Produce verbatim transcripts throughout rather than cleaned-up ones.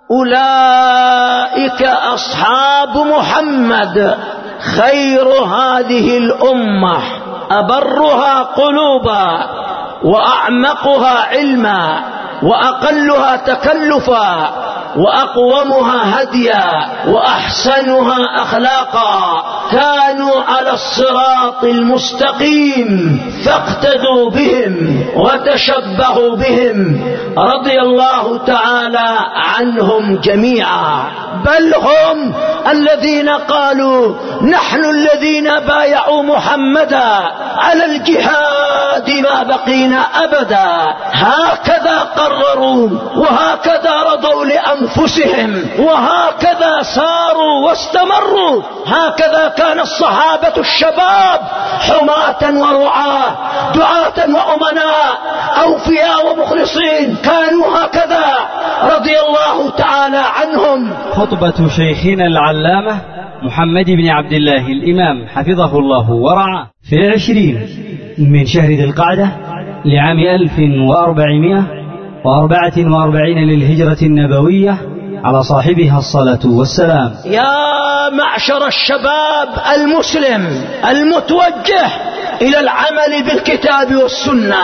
أولئك أصحاب محمد خير هذه الأمة، أبرها قلوبا وأعمقها علما وأقلها تكلفا وأقومها هديا وأحسنها أخلاقا، كانوا على الصراط المستقيم فاقتدوا بهم وتشبهوا بهم رضي الله تعالى عنهم جميعا. بل هم الذين قالوا نحن الذين بايعوا محمدا على الجهاد ما بقينا أبدا. هكذا قرروا وهكذا رضوا لأنفسهم وهكذا ساروا واستمروا. هكذا كان الصحابة الشباب حماة ورعاة، دعاة وأمناء، أوفياء ومخلصين، كانوا هكذا رضي الله تعالى عنهم. خطبة شيخنا العلامة محمد بن عبد الله الإمام حفظه الله ورعاه في العشرين من شهر ذي القعدة لعام ألف وأربعمائة وأربعة وأربعين للهجرة النبوية على صاحبها الصلاة والسلام. يا معشر الشباب المسلم المتوجه إلى العمل بالكتاب والسنة،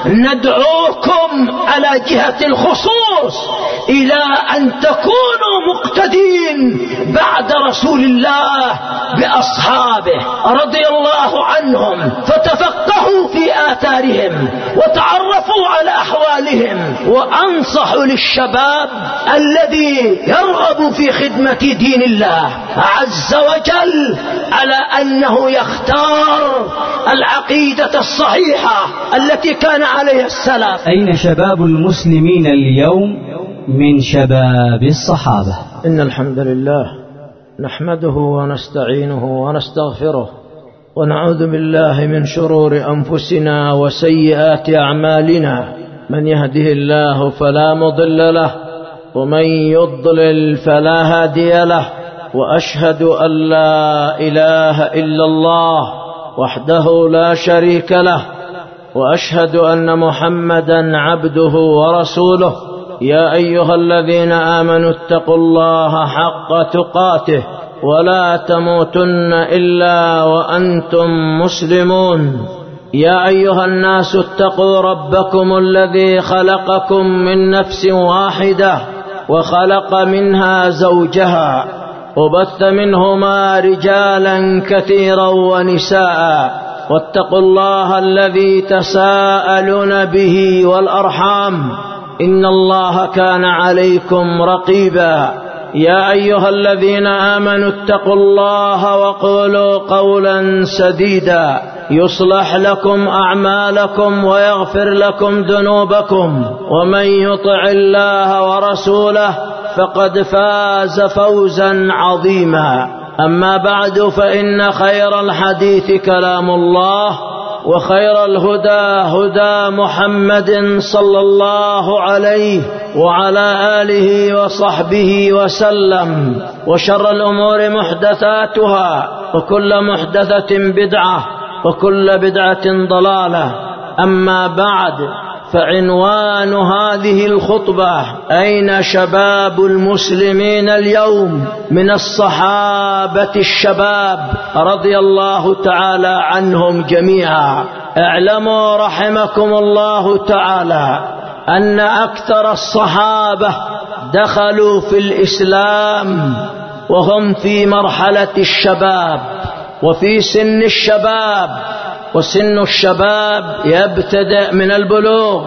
ندعوكم على جهة الخصوص إلى أن تكونوا مقتدين بعد رسول الله بأصحابه رضي الله عنهم، فتفقهوا في آثارهم وتعرفوا على أحوالهم. وأنصح للشباب الذي يرغب في خدمة دين الله عز وجل على أنه يختار العقيدة الصحيحة التي كان عليها السلف. أين شباب المسلمين اليوم من شباب الصحابة؟ إن الحمد لله نحمده ونستعينه ونستغفره ونعوذ بالله من شرور أنفسنا وسيئات أعمالنا. من يهده الله فلا مضل له ومن يضلل فلا هادي له. وأشهد أن لا إله إلا الله وحده لا شريك له، وأشهد أن محمدا عبده ورسوله. يا أيها الذين آمنوا اتقوا الله حق تقاته ولا تموتن إلا وأنتم مسلمون. يا أيها الناس اتقوا ربكم الذي خلقكم من نفس واحدة وخلق منها زوجها وبث منهما رجالا كثيرا ونساء، واتقوا الله الذي تساءلون به والأرحام إن الله كان عليكم رقيبا. يا أيها الذين آمنوا اتقوا الله وقولوا قولا سديدا يصلح لكم أعمالكم ويغفر لكم ذنوبكم، ومن يطع الله ورسوله فقد فاز فوزا عظيما. أما بعد، فإن خير الحديث كلام الله، وخير الهدى هدى محمد صلى الله عليه وعلى آله وصحبه وسلم، وشر الأمور محدثاتها، وكل محدثة بدعة، وكل بدعة ضلالة. أما بعد، فعنوان هذه الخطبة: أين شباب المسلمين اليوم من الصحابة الشباب رضي الله تعالى عنهم جميعا. اعلموا رحمكم الله تعالى أن أكثر الصحابة دخلوا في الإسلام وهم في مرحلة الشباب وفي سن الشباب، وسن الشباب يبتدأ من البلوغ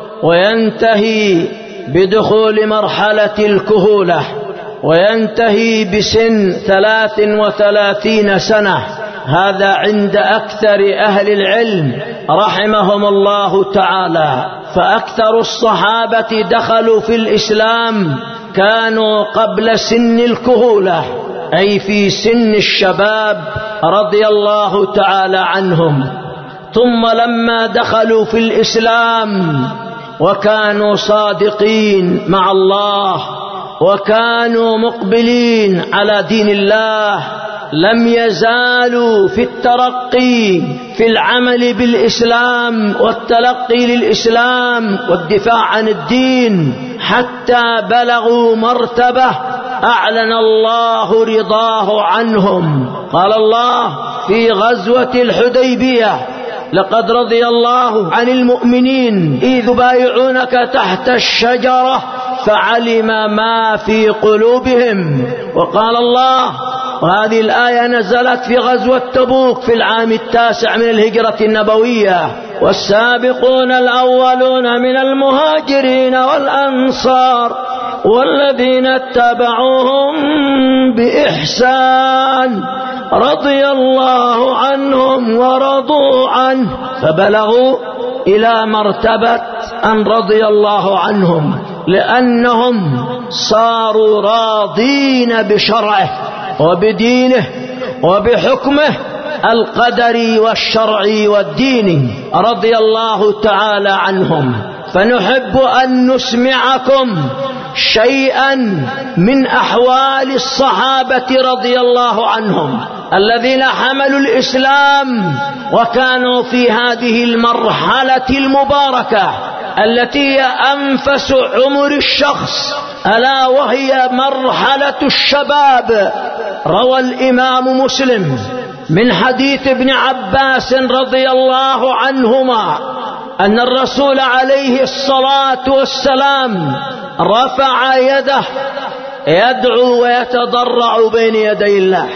وينتهي بدخول مرحلة الكهولة، وينتهي بسن ثلاث وثلاثين سنة. هذا عند أكثر أهل العلم رحمهم الله تعالى. فأكثر الصحابة دخلوا في الإسلام كانوا قبل سن الكهولة، أي في سن الشباب رضي الله تعالى عنهم. ثم لما دخلوا في الإسلام وكانوا صادقين مع الله وكانوا مقبلين على دين الله لم يزالوا في الترقي في العمل بالإسلام والتلقي للإسلام والدفاع عن الدين حتى بلغوا مرتبة أعلن الله رضاه عنهم. قال الله في غزوة الحديبية: لقد رضي الله عن المؤمنين إذ بايعونك تحت الشجرة فعلم ما في قلوبهم. وقال الله، وهذه الآية نزلت في غزوة تبوك في العام التاسع من الهجرة النبوية: والسابقون الأولون من المهاجرين والأنصار والذين اتبعوهم بإحسان رضي الله عنهم ورضوا عنه. فبلغوا إلى مرتبة أن رضي الله عنهم لأنهم صاروا راضين بشرعه وبدينه وبحكمه القدري والشرعي والديني، رضي الله تعالى عنهم. فنحب أن نسمعكم شيئا من أحوال الصحابة رضي الله عنهم الذين حملوا الإسلام وكانوا في هذه المرحلة المباركة التي هي أنفس عمر الشخص، ألا وهي مرحلة الشباب. روى الإمام مسلم من حديث ابن عباس رضي الله عنهما أن الرسول عليه الصلاة والسلام رفع يده يدعو ويتضرع بين يدي الله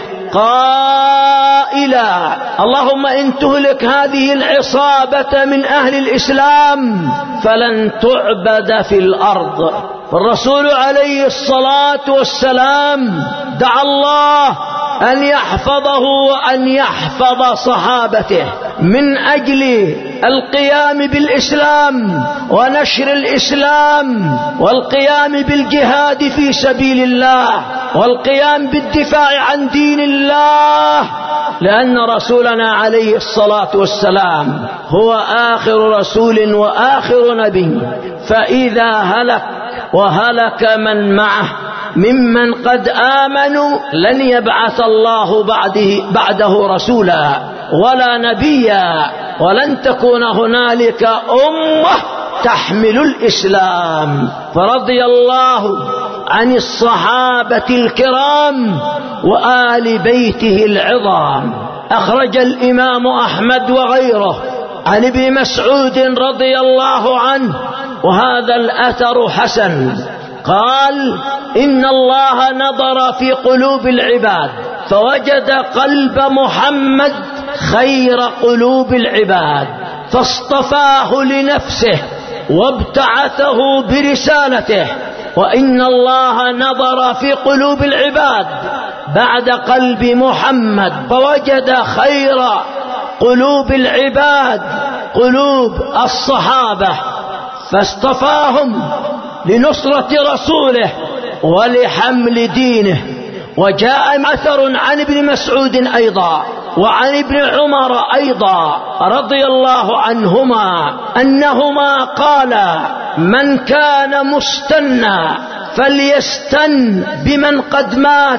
قائلا: اللهم إن تهلك هذه العصابة من أهل الإسلام فلن تعبد في الأرض. والرسول عليه الصلاة والسلام دعا الله أن يحفظه وأن يحفظ صحابته من أجل القيام بالإسلام ونشر الإسلام والقيام بالجهاد في سبيل الله والقيام بالدفاع عن دين الله، لأن رسولنا عليه الصلاة والسلام هو آخر رسول وآخر نبي. فإذا هلك وهلك من معه ممن قد آمنوا لن يبعث الله بعده, بعده رسولا ولا نبيا، ولن تكون هنالك أمة تحمل الإسلام. فرضي الله عن الصحابة الكرام وآل بيته العظام. أخرج الإمام أحمد وغيره عن ابن مسعود رضي الله عنه، وهذا الأثر حسن، قال: إن الله نظر في قلوب العباد فوجد قلب محمد خير قلوب العباد فاصطفاه لنفسه وابتعثه برسالته. وإن الله نظر في قلوب العباد بعد قلب محمد فوجد خير قلوب العباد قلوب الصحابة فاصطفاهم لنصرة رسوله ولحمل دينه. وجاء أثر عن ابن مسعود أيضا وعن ابن عمر أيضا رضي الله عنهما أنهما قالا: من كان مستنى فليستن بمن قد مات،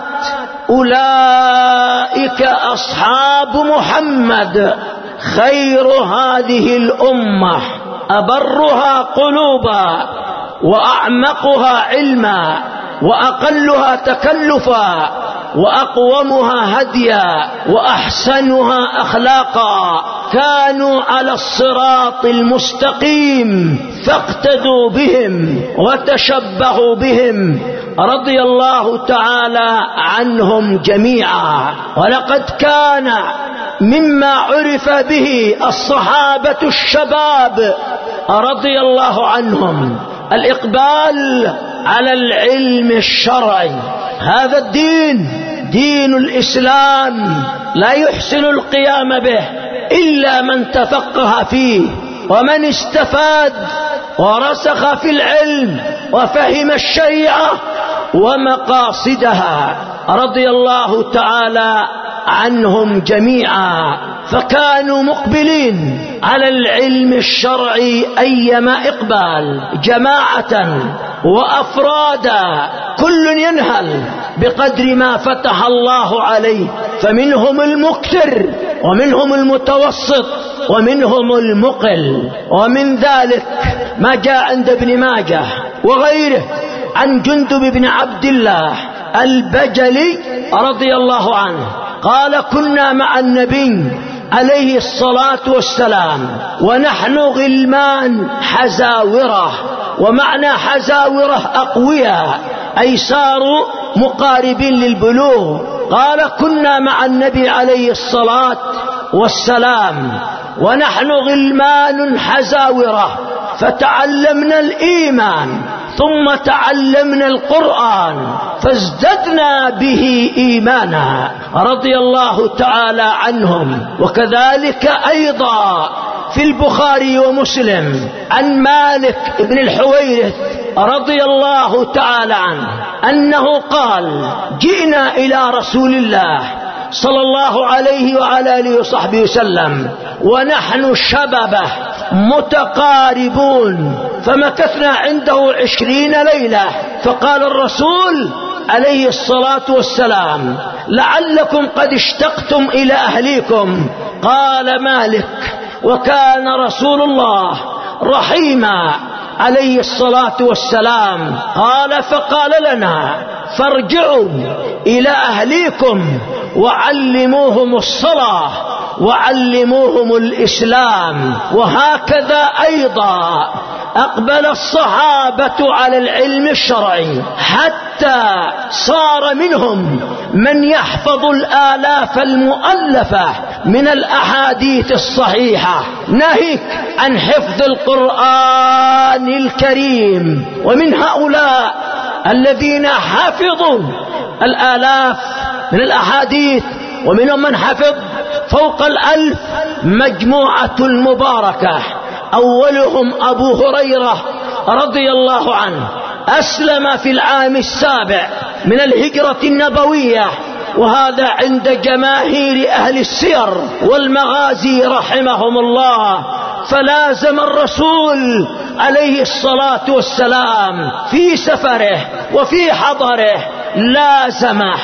أولئك أصحاب محمد، خير هذه الأمة، أبرها قلوبا وأعمقها علما وأقلها تكلفا وأقومها هديا وأحسنها أخلاقا، كانوا على الصراط المستقيم فاقتدوا بهم وتشبهوا بهم، رضي الله تعالى عنهم جميعا. ولقد كان مما عرف به الصحابة الشباب رضي الله عنهم الإقبال على العلم الشرعي. هذا الدين دين الإسلام لا يحسن القيام به إلا من تفقه فيه ومن استفاد ورسخ في العلم وفهم الشريعة ومقاصدها، رضي الله تعالى عنهم جميعا. فكانوا مقبلين على العلم الشرعي أيما إقبال، جماعة وأفرادا، كل ينهل بقدر ما فتح الله عليه، فمنهم المكثر ومنهم المتوسط ومنهم المقل. ومن ذلك ما جاء عند ابن ماجه وغيره عن جندب بن عبد الله البجلي رضي الله عنه قال: كنا مع النبي عليه الصلاة والسلام ونحن غلمان حزاورة، ومعنى حزاورة أقوياء، أي صاروا مقاربين للبلوغ. قال: كنا مع النبي عليه الصلاة والسلام ونحن غلمان حزاورة، فتعلمنا الإيمان ثم تعلمنا القرآن فازددنا به إيمانا، رضي الله تعالى عنهم. وكذلك أيضا في البخاري ومسلم عن مالك بن الحويرث رضي الله تعالى عنه أنه قال: جئنا إلى رسول الله صلى الله عليه وعلى آله وصحبه وسلم ونحن شببه متقاربون، فمكثنا عنده عشرين ليلة، فقال الرسول عليه الصلاة والسلام: لعلكم قد اشتقتم إلى أهليكم. قال مالك: وكان رسول الله رحيما عليه الصلاة والسلام. قال: فقال لنا: فارجعوا إلى أهليكم وعلموهم الصلاة وعلموهم الإسلام. وهكذا أيضا أقبل الصحابة على العلم الشرعي حتى صار منهم من يحفظ الآلاف المؤلفة من الأحاديث الصحيحة، ناهيك عن حفظ القرآن الكريم. ومن هؤلاء الذين حفظوا الآلاف من الأحاديث ومنهم من حفظ فوق الألف مجموعة المباركة، أولهم أبو هريرة رضي الله عنه، أسلم في العام السابع من الهجرة النبوية، وهذا عند جماهير أهل السير والمغازي رحمهم الله. فلازم الرسول عليه الصلاة والسلام في سفره وفي حضره، لازمه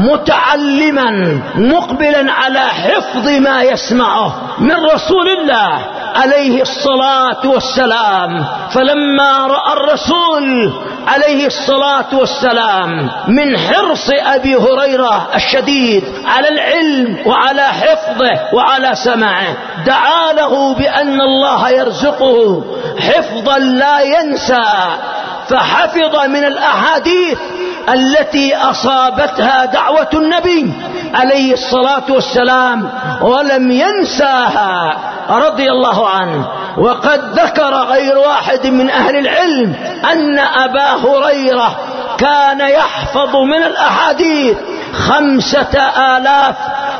متعلما مقبلا على حفظ ما يسمعه من رسول الله عليه الصلاة والسلام. فلما رأى الرسول عليه الصلاة والسلام من حرص أبي هريرة الشديد على العلم وعلى حفظه وعلى سماعه، دعا له بأن الله يرزقه حفظا لا ينسى، فحفظ من الأحاديث التي أصابتها دعوة النبي عليه الصلاة والسلام ولم ينساها رضي الله عنه. وقد ذكر غير واحد من أهل العلم أن أبا هريرة كان يحفظ من الأحاديث خمسة آلاف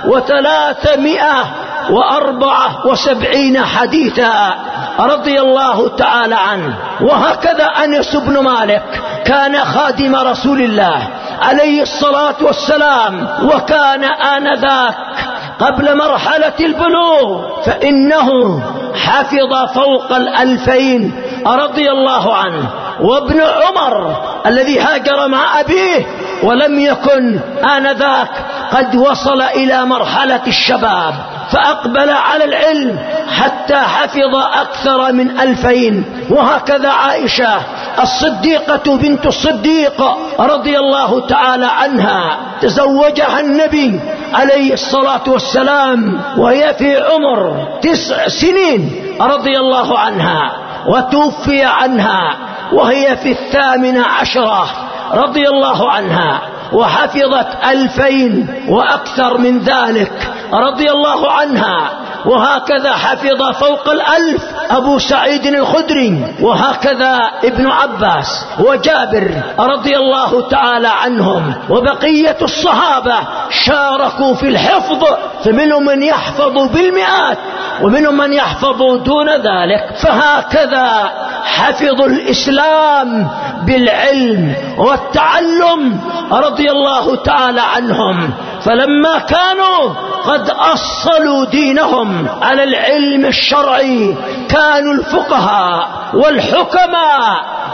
وثلاثمائة وأربعة وسبعين حديثا رضي الله تعالى عنه. وهكذا أنس بن مالك كان خادم رسول الله عليه الصلاة والسلام، وكان آنذاك قبل مرحلة البلوغ، فإنه حفظ فوق الألفين رضي الله عنه. وابن عمر الذي هاجر مع أبيه ولم يكن آنذاك قد وصل إلى مرحلة الشباب، فأقبل على العلم حتى حفظ أكثر من ألفين. وهكذا عائشة الصديقة بنت الصديق رضي الله تعالى عنها، تزوجها النبي عليه الصلاة والسلام وهي في عمر تسع سنين رضي الله عنها، وتوفي عنها وهي في الثامنة عشرة رضي الله عنها، وحفظت ألفين وأكثر من ذلك رضي الله عنها. وهكذا حفظ فوق الألف أبو سعيد الخدري، وهكذا ابن عباس وجابر رضي الله تعالى عنهم. وبقية الصحابة شاركوا في الحفظ، فمنهم من يحفظ بالمئات ومنهم من يحفظ دون ذلك. فهكذا حفظوا الإسلام بالعلم والتعلم رضي الله تعالى عنهم. فلما كانوا قد أصلوا دينهم على العلم الشرعي، كانوا الفقهاء والحكماء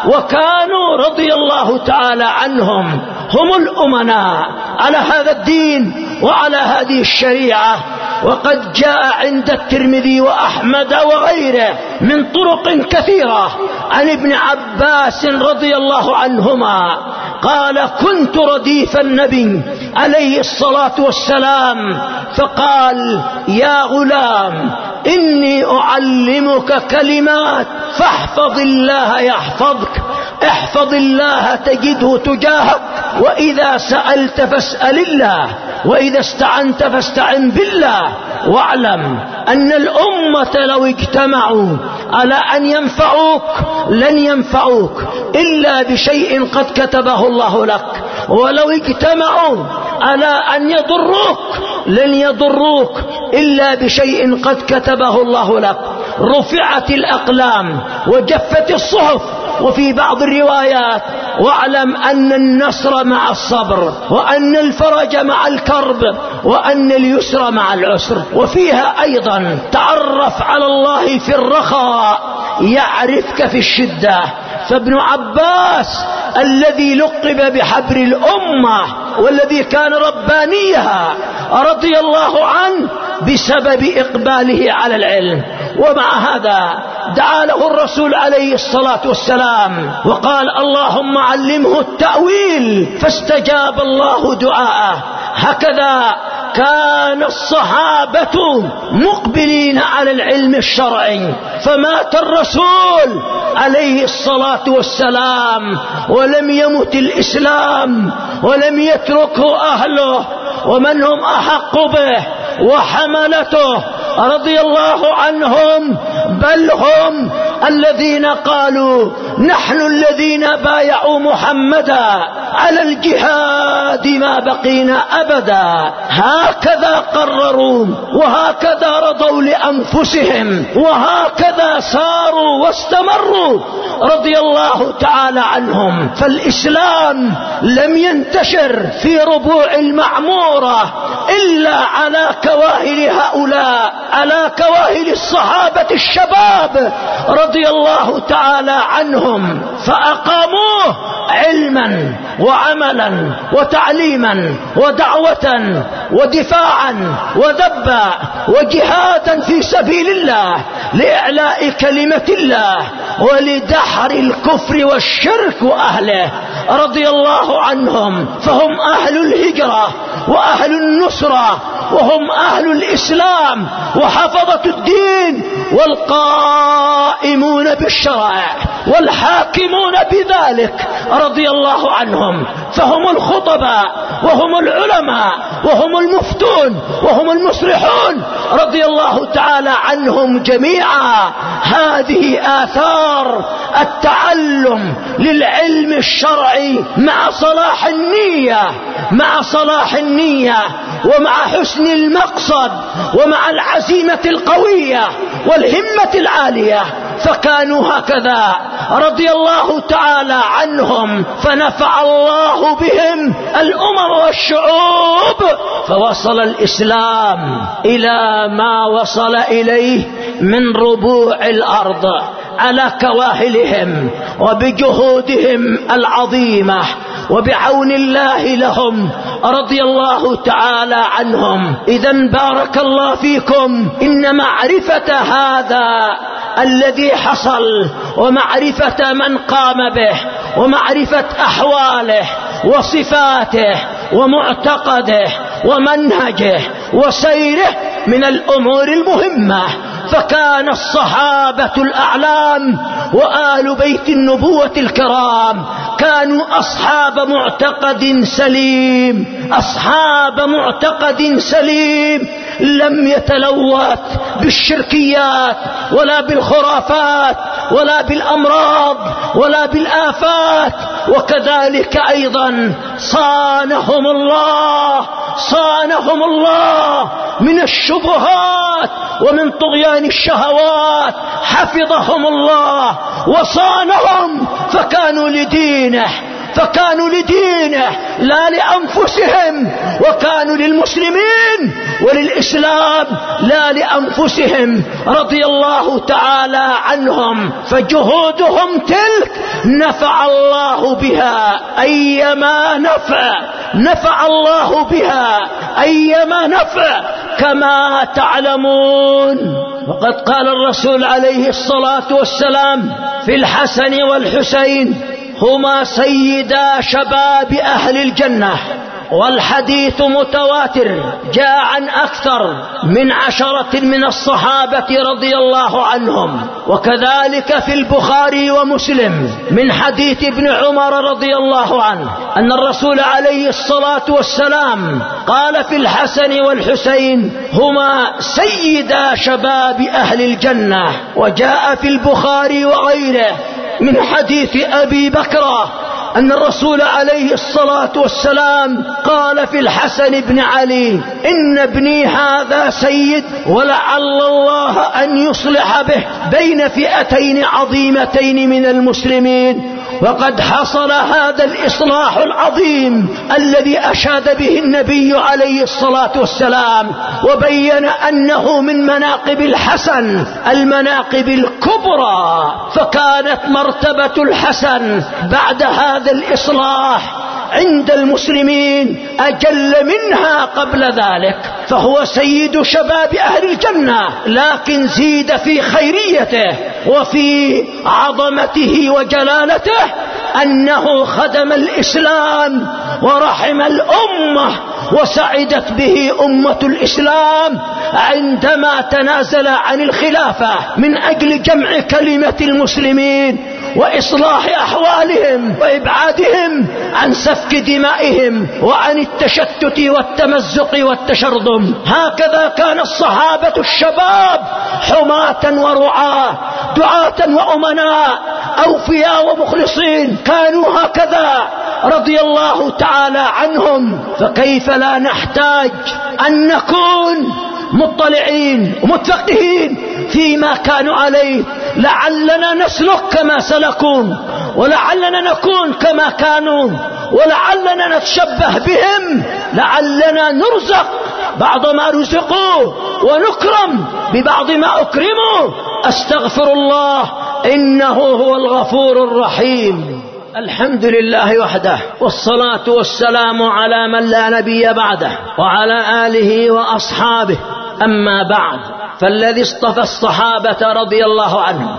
وكانوا رضي الله تعالى عنهم هم الأمناء على هذا الدين وعلى هذه الشريعة. وقد جاء عند الترمذي وأحمد وغيره من طرق كثيرة عن ابن عباس رضي الله عنهما قال: كنت رديف النبي عليه الصلاة والسلام فقال: يا غلام إني أعلمك كلمات فاحفظ الله يحفظك، احفظ الله تجده تجاهك، وإذا سألت فاسأل الله، وإذا استعنت فاستعن بالله، واعلم أن الأمة لو اجتمعوا على أن ينفعوك لن ينفعوك إلا بشيء قد كتبه الله لك، ولو اجتمعوا على أن يضروك لن يضروك إلا بشيء قد كتبه الله لك. رفعت الأقلام وجفت الصحف. وفي بعض الروايات: واعلم أن النصر مع الصبر، وأن الفرج مع الكرب، وأن اليسر مع العسر. وفيها أيضا: تعرف على الله في الرخاء يعرفك في الشدة. فابن عباس الذي لقب بحبر الأمة والذي كان ربانيها رضي الله عنه بسبب إقباله على العلم، ومع هذا دعا له الرسول عليه الصلاة والسلام وقال: اللهم علمه التأويل، فاستجاب الله دعاءه. هكذا كان الصحابة مقبلين على العلم الشرعي، فمات الرسول عليه الصلاة والسلام ولم يمت الإسلام ولم يتركه أهله، ومن هم أحق به وحملته رضي الله عنهم، بل هم الذين قالوا: نحن الذين بايعوا محمدا على الجهاد ما بقينا أبدا. هكذا قرروا وهكذا رضوا لأنفسهم وهكذا ساروا واستمروا رضي الله تعالى عنهم. فالإسلام لم ينتشر في ربوع المعمورة إلا على كواهل هؤلاء، على كواهل الصحابة الشباب رضي الله تعالى عنهم، فأقاموه علما وعملا وتعليما ودعوة ودفاعا وذبا وجهادا في سبيل الله لإعلاء كلمة الله ولدحر الكفر والشرك وأهله رضي الله عنهم. فهم أهل الهجرة وأهل النصرة وهم أهل الإسلام وحفظة الدين والقائمون بالشرائع والحاكمون بذلك رضي الله عنهم. فهم الخطباء وهم العلماء وهم المفتون وهم المصلحون رضي الله تعالى عنهم جميعا. هذه آثار التعلم للعلم الشرعي مع صلاح النية مع صلاح النية ومع حسن المقصد ومع العزيمة القوية والهمة العالية. فكانوا هكذا رضي الله تعالى عنهم، فنفع الله بهم الأمم والشعوب، فوصل الإسلام إلى ما وصل إليه من ربوع الأرض على كواهلهم وبجهودهم العظيمة وبعون الله لهم رضي الله تعالى عنهم. إذن بارك الله فيكم، إن معرفة هذا الذي حصل ومعرفة من قام به ومعرفة أحواله وصفاته ومعتقده ومنهجه وسيره من الأمور المهمة. فكان الصحابة الأعلام وآل بيت النبوة الكرام كانوا أصحاب معتقد سليم، أصحاب معتقد سليم لم يتلوث بالشركيات ولا بالخرافات ولا بالأمراض ولا بالآفات. وكذلك أيضا صانهم الله صانهم الله من الشبهات ومن طغيان الشهوات، حفظهم الله وصانهم، فكانوا لدينه فكانوا لدينه لا لأنفسهم، وكانوا للمسلمين وللإسلام لا لأنفسهم رضي الله تعالى عنهم. فجهودهم تلك نفع الله بها أيما نفع، نفع الله بها أيما نفع كما تعلمون. وقد قال الرسول عليه الصلاة والسلام في الحسن والحسين: هما سيدا شباب أهل الجنة. والحديث متواتر جاء عن أكثر من عشرة من الصحابة رضي الله عنهم. وكذلك في البخاري ومسلم من حديث ابن عمر رضي الله عنه أن الرسول عليه الصلاة والسلام قال في الحسن والحسين: هما سيدا شباب أهل الجنة. وجاء في البخاري وغيره من حديث أبي بكر أن الرسول عليه الصلاة والسلام قال في الحسن بن علي: إن ابني هذا سيد، ولعل الله أن يصلح به بين فئتين عظيمتين من المسلمين. وقد حصل هذا الإصلاح العظيم الذي أشاد به النبي عليه الصلاة والسلام، وبين أنه من مناقب الحسن المناقب الكبرى. فكانت مرتبة الحسن بعد هذا الإصلاح عند المسلمين أجل منها قبل ذلك، فهو سيد شباب أهل الجنة، لكن زيد في خيريته وفي عظمته وجلالته أنه خدم الإسلام ورحم الأمة، وسعدت به أمة الإسلام عندما تنازل عن الخلافة من أجل جمع كلمة المسلمين وإصلاح أحوالهم وإبعادهم عن سفك دمائهم وعن التشتت والتمزق والتشرذم. هكذا كان الصحابة الشباب حماة ورعاة، دعاة وأمناء، أوفياء ومخلصين، كانوا هكذا رضي الله تعالى عنهم. فكيف لا نحتاج أن نكون مطلعين ومتفقهين فيما كانوا عليه، لعلنا نسلك كما سلكون، ولعلنا نكون كما كانوا، ولعلنا نتشبه بهم، لعلنا نرزق بعض ما رزقوا ونكرم ببعض ما أكرموا. أستغفر الله إنه هو الغفور الرحيم. الحمد لله وحده، والصلاة والسلام على من لا نبي بعده، وعلى آله وأصحابه. أما بعد، فالذي اصطفى الصحابة رضي الله عنهم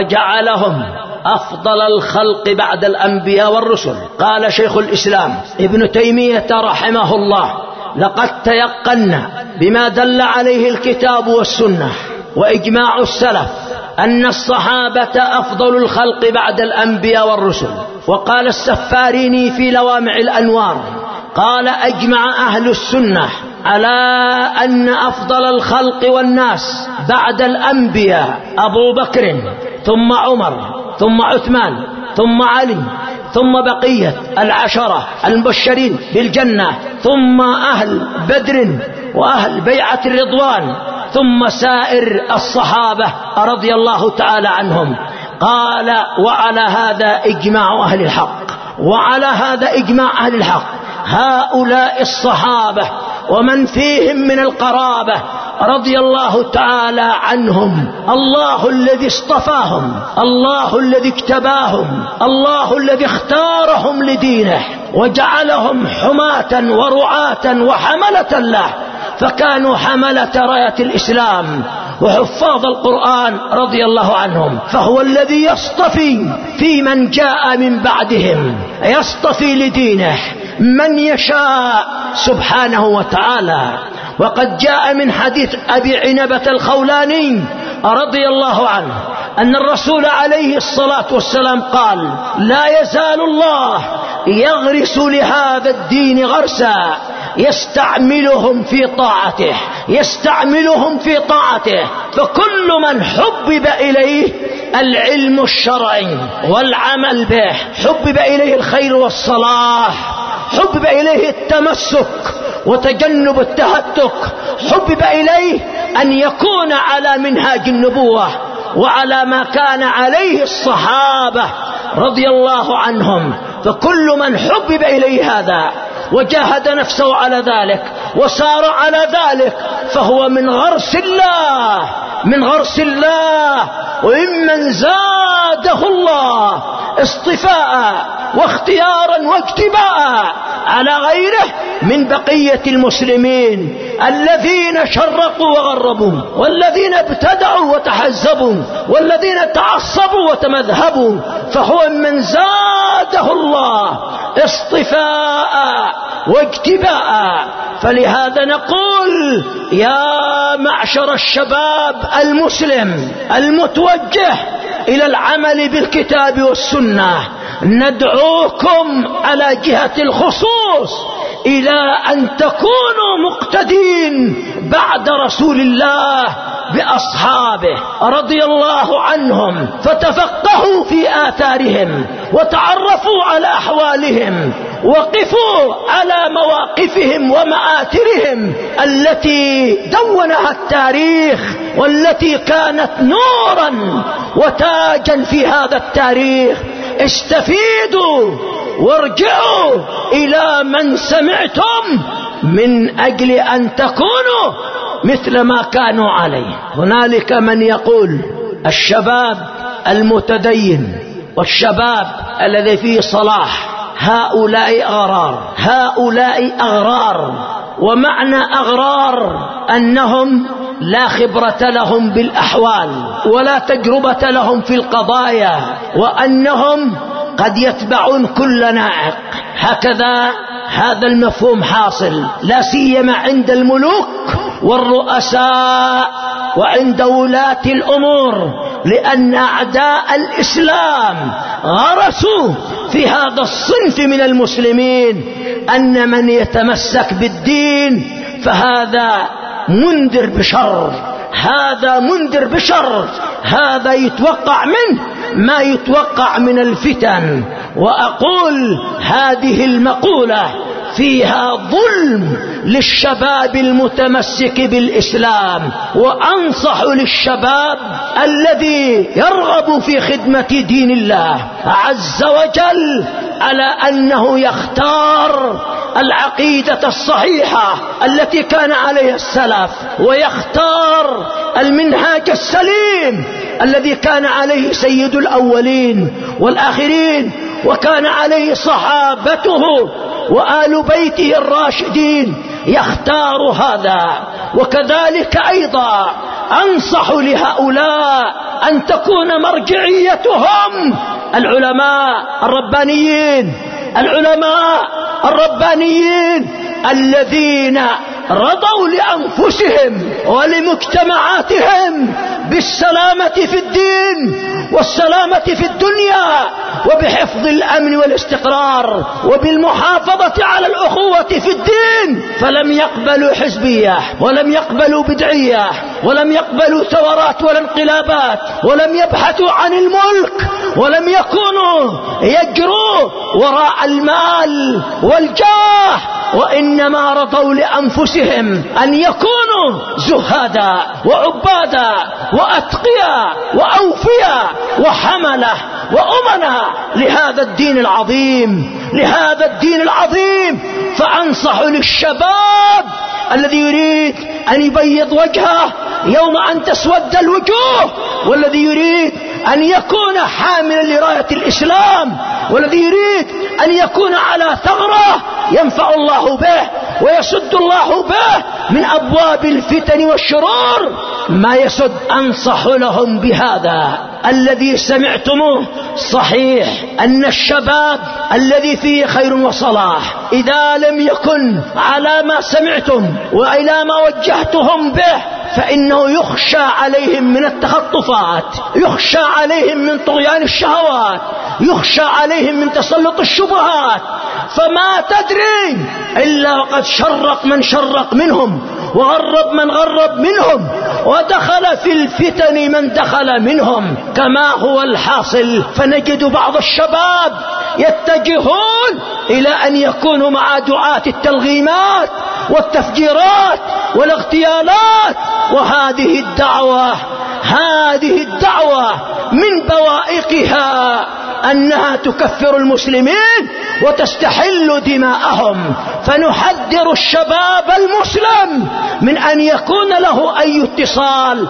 وجعلهم أفضل الخلق بعد الأنبياء والرسل، قال شيخ الإسلام ابن تيمية رحمه الله: لقد تيقنا بما دل عليه الكتاب والسنة وإجماع السلف أن الصحابة أفضل الخلق بعد الأنبياء والرسل. وقال السفاريني في لوامع الأنوار قال: أجمع أهل السنة على أن أفضل الخلق والناس بعد الأنبياء أبو بكر، ثم عمر، ثم عثمان، ثم علي، ثم بقية العشرة المبشرين بالجنة، ثم أهل بدر وأهل بيعة الرضوان، ثم سائر الصحابة رضي الله تعالى عنهم. قال: وعلى هذا إجماع أهل الحق، وعلى هذا إجماع أهل الحق. هؤلاء الصحابة ومن فيهم من القرابة رضي الله تعالى عنهم، الله الذي اصطفاهم، الله الذي اجتباهم، الله الذي اختارهم لدينه وجعلهم حماة ورعاة وحملة له، فكانوا حملة راية الإسلام وحفاظ القرآن رضي الله عنهم. فهو الذي يصطفي في من جاء من بعدهم، يصطفي لدينه من يشاء سبحانه وتعالى. وقد جاء من حديث أبي عنبة الخولاني رضي الله عنه أن الرسول عليه الصلاة والسلام قال: لا يزال الله يغرس لهذا الدين غرسا يستعملهم في طاعته، يستعملهم في طاعته. فكل من حبب إليه العلم الشرعي والعمل به، حبب إليه الخير والصلاح، حبب إليه التمسك وتجنب التهتك، حبب إليه أن يكون على منهاج النبوة وعلى ما كان عليه الصحابة رضي الله عنهم. فكل من حبب إليه هذا وجاهد نفسه على ذلك وسار على ذلك فهو من غرس الله من غرس الله وممن زاده الله اصطفاء واختيارا واجتباء على غيره من بقية المسلمين الذين شرقوا وغربوا والذين ابتدعوا وتحزبوا والذين تعصبوا وتمذهبوا، فهو من زاده الله اصطفاء واجتباء. فلهذا نقول يا معشر الشباب المسلم المتوجه إلى العمل بالكتاب والسنة، ندعوكم على جهة الخصوص إلى أن تكونوا مقتدين بعد رسول الله بأصحابه رضي الله عنهم، فتفقهوا في آثارهم وتعرفوا على أحوالهم وقفوا على مواقفهم ومآثرهم التي دونها التاريخ والتي كانت نورا وتاجا في هذا التاريخ. استفيدوا وارجعوا إلى من سمعتم من أجل أن تكونوا مثل ما كانوا عليه. هنالك من يقول الشباب المتدين والشباب الذي فيه صلاح هؤلاء أغرار هؤلاء أغرار ومعنى أغرار أنهم لا خبرة لهم بالأحوال ولا تجربة لهم في القضايا وأنهم قد يتبعون كل نائق. هكذا هذا المفهوم حاصل لا سيما عند الملوك والرؤساء وعند ولاة الأمور، لأن أعداء الإسلام غرسوا في هذا الصنف من المسلمين أن من يتمسك بالدين فهذا منذر بشر هذا منذر بشر هذا يتوقع منه ما يتوقع من الفتن. وأقول هذه المقولة فيها ظلم للشباب المتمسك بالإسلام، وأنصح للشباب الذي يرغب في خدمة دين الله عز وجل على أنه يختار العقيدة الصحيحة التي كان عليها السلف، ويختار المنهاج السليم الذي كان عليه سيد الأولين والآخرين وكان عليه صحابته وآل بيته الراشدين، يختار هذا. وكذلك أيضا أنصح لهؤلاء أن تكون مرجعيتهم العلماء الربانيين العلماء الربانيين الذين رضوا لأنفسهم ولمجتمعاتهم بالسلامة في الدين والسلامة في الدنيا وبحفظ الأمن والاستقرار وبالمحافظة على الأخوة في الدين، فلم يقبلوا حزبية ولم يقبلوا بدعية ولم يقبلوا ثورات ولا انقلابات ولم يبحثوا عن الملك ولم يكونوا يجروا وراء المال والجاه، وإنما رضوا لأنفسهم أن يكونوا زهادا وعبادا وأتقيا وأوفيا وحملة وأمنا لهذا الدين العظيم لهذا الدين العظيم. فأنصح للشباب الذي يريد أن يبيض وجهه يوم أن تسود الوجوه، والذي يريد أن يكون حاملا لراية الإسلام، والذي يريد أن يكون على ثغرة ينفع الله به ويسد الله به من أبواب الفتن والشرور ما يسد. أنصح لهم بهذا الذي سمعتموه. صحيح أن الشباب الذي فيه خير وصلاح إذا لم يكن على ما سمعتم وإلى ما وجهتهم به فإنه يخشى عليهم من التخطفات، يخشى عليهم من طغيان الشهوات، يخشى عليهم من تسلط الشبهات، فما تدري إلا وقد شرق من شرق منهم وغرب من غرب منهم ودخل في الفتن من دخل منهم كما هو الحاصل. فنجد بعض الشباب يتجهون إلى أن يكونوا مع دعاة التلغيمات والتفجيرات والاغتيالات، وهذه الدعوة هذه الدعوة من بوائقها أنها تكفر المسلمين وتستحل دماءهم. فنحذر الشباب المسلم من أن يكون له أي اتصال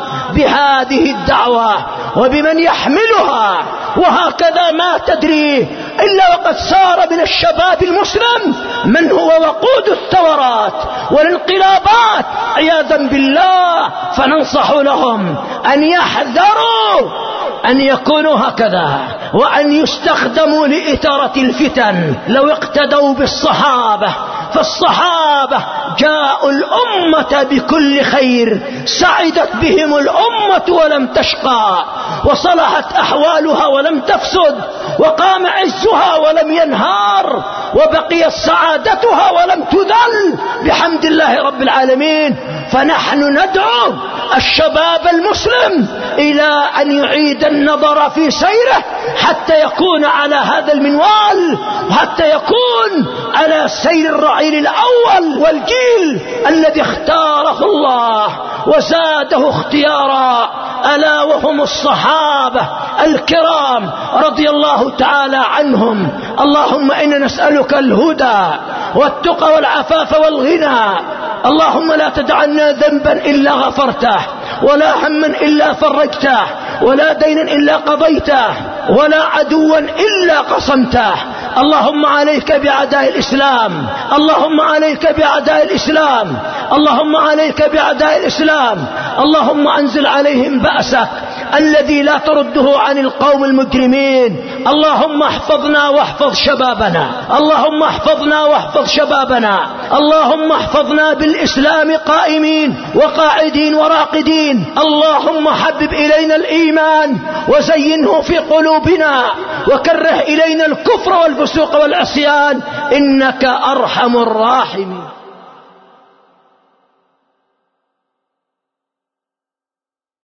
بهذه الدعوة وبمن يحملها. وهكذا ما تدري إلا وقد صار من الشباب المسلم من هو وقود الثورات والانقلابات عياذا بالله. فننصح لهم أن يحذروا أن يكونوا هكذا وأن يستخدموا لإثارة الفتن. لو اقتدوا بالصحابة، فالصحابة جاءوا الأمة بكل خير، سعدت بهم الأمة ولم تشقى، وصلحت أحوالها ولم تفسد، وقام عزها ولم ينهار، وبقيت سعادتها ولم تذل بحمد الله رب العالمين. فنحن ندعو الشباب المسلم إلى أن يعيد النظر في سيره حتى يكون على هذا المنوال، وحتى يكون على سير الرعيل الأول والجيل الذي اختاره الله وزاده اختيارا، ألا وهم الصحابة الكرام رضي الله تعالى عنهم. اللهم إنا نسألك الهدى والتقى والعفاف والغنى. اللهم لا تدعنا ذنبا إلا غفرته، ولا هما إلا فرجته، ولا دينا إلا قضيته، ولا عدوا إلا قصمته. اللهم عليك بأعداء الإسلام، اللهم عليك بأعداء الإسلام، اللهم عليك بأعداء الإسلام. اللهم أنزل عليهم بأسك الذي لا ترده عن القوم المجرمين. اللهم احفظنا واحفظ شبابنا، اللهم احفظنا واحفظ شبابنا، اللهم احفظنا بالإسلام قائمين وقاعدين وراقدين. اللهم حبب إلينا الإيمان وزينه في قلوبنا، وكره إلينا الكفر والفسوق والعصيان، إنك أرحم الراحمين.